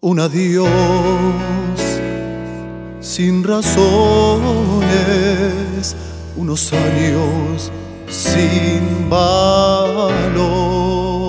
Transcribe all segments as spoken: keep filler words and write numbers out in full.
un adiós sin razones, unos años sin valor.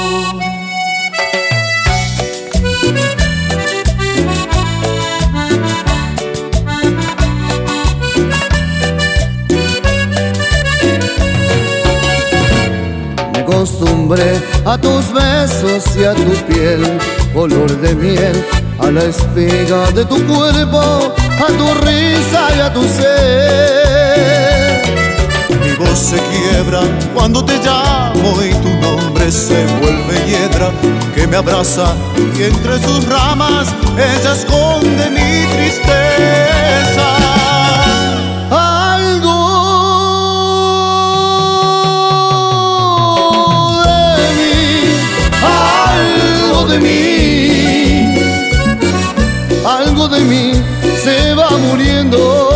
Me acostumbré a tus besos y a tu piel, color de miel, a la espiga de tu cuerpo, a tu risa y a tu ser. Mi voz se quiebra cuando te llamo y tu nombre se vuelve hiedra que me abraza y entre sus ramas ella esconde mi tristeza. Algo de mí, algo de mí, algo de mí se va muriendo.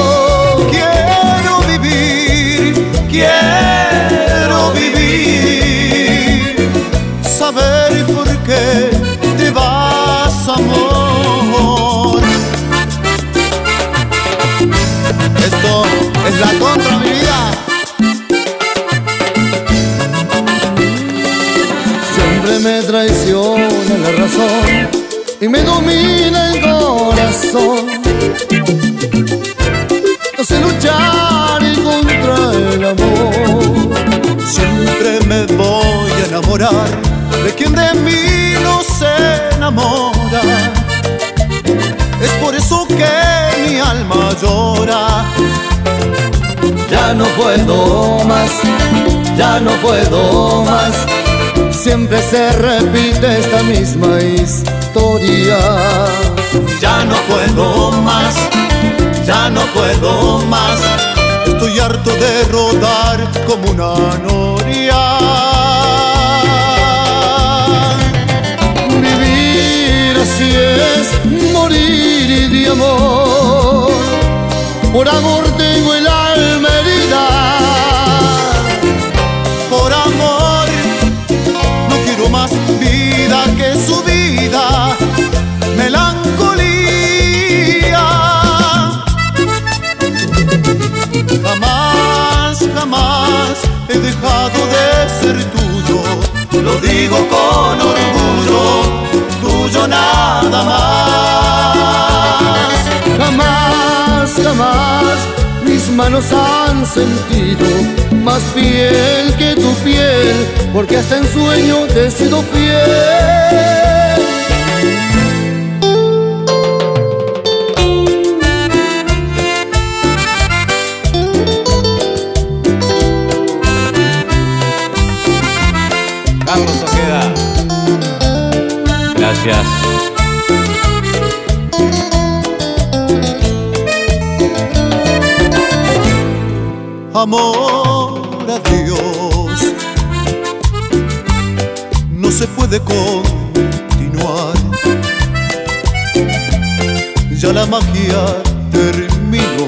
Quiero vivir, saber por qué te vas, amor. Esto es la contra, mi vida. Siempre me traiciona la razón y me domina el corazón. No sé luchar y contra el amor. Siempre me voy a enamorar de quien de mí no se enamora. Es por eso que mi alma llora. Ya no puedo más, ya no puedo más. Siempre se repite esta misma historia. Ya no puedo más, ya no puedo más. Estoy harto de rodar como una noria. Vivir así es morir de amor. Por amor tengo el alma herida. Por amor no quiero más vida que su vida. Melancolía. Jamás, jamás he dejado de ser tuyo. Lo digo con orgullo, tuyo nada más. Jamás, jamás mis manos han sentido más piel que tu piel, porque hasta en sueño te he sido fiel. Carlos Ojeda, gracias. Amor a Dios, no se puede continuar. Ya la magia terminó.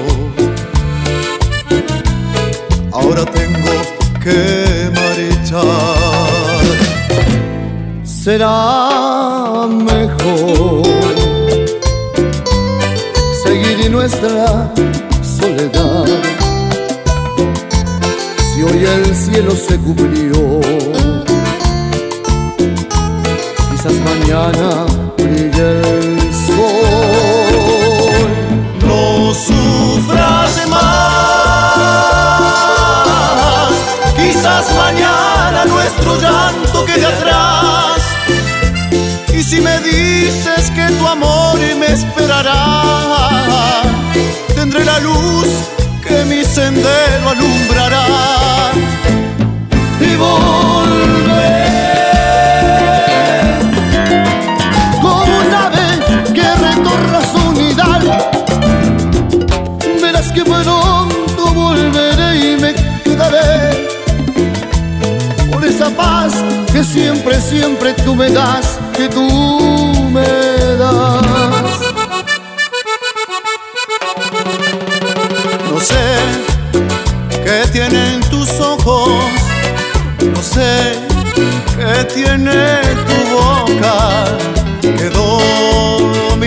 Ahora tengo que marchar. Será mejor seguir nuestra soledad. Si hoy el cielo se cubrió, quizás mañana brille el sol. No sufras más, quizás mañana nuestro llanto quede atrás. Y si me dices que tu amor me esperará, tendré la luz que mi sendero alumbrará. Y volver como un ave que recorra su nidal. Verás que pronto volveré y me quedaré por esa paz que siempre, siempre tú me das, que tú me das. No sé qué tienen tus ojos, no sé qué tiene tu boca, que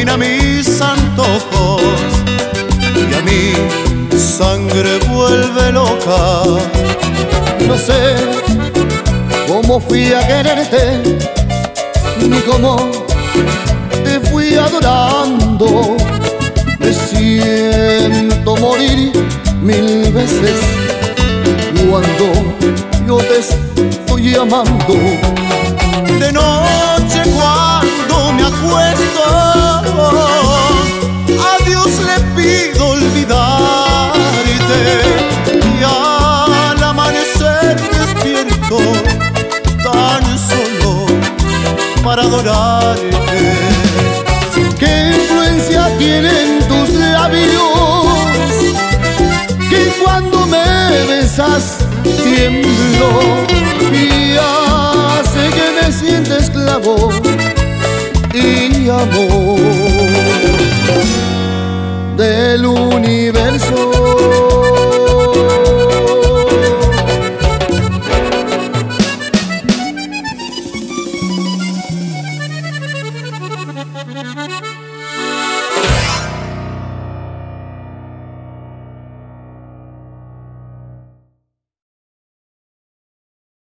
llena mis antojos y a mi sangre vuelve loca. No sé cómo fui a quererte, ni cómo te fui adorando. Me siento morir mil veces cuando yo te estoy amando. De noche cuando me acuesto, a Dios le pido olvidarte, y al amanecer despierto tan solo para adorarte. ¿Qué influencia tienen tus labios que cuando me besas tiemblo y hace que me sienta esclavo y amor del universo?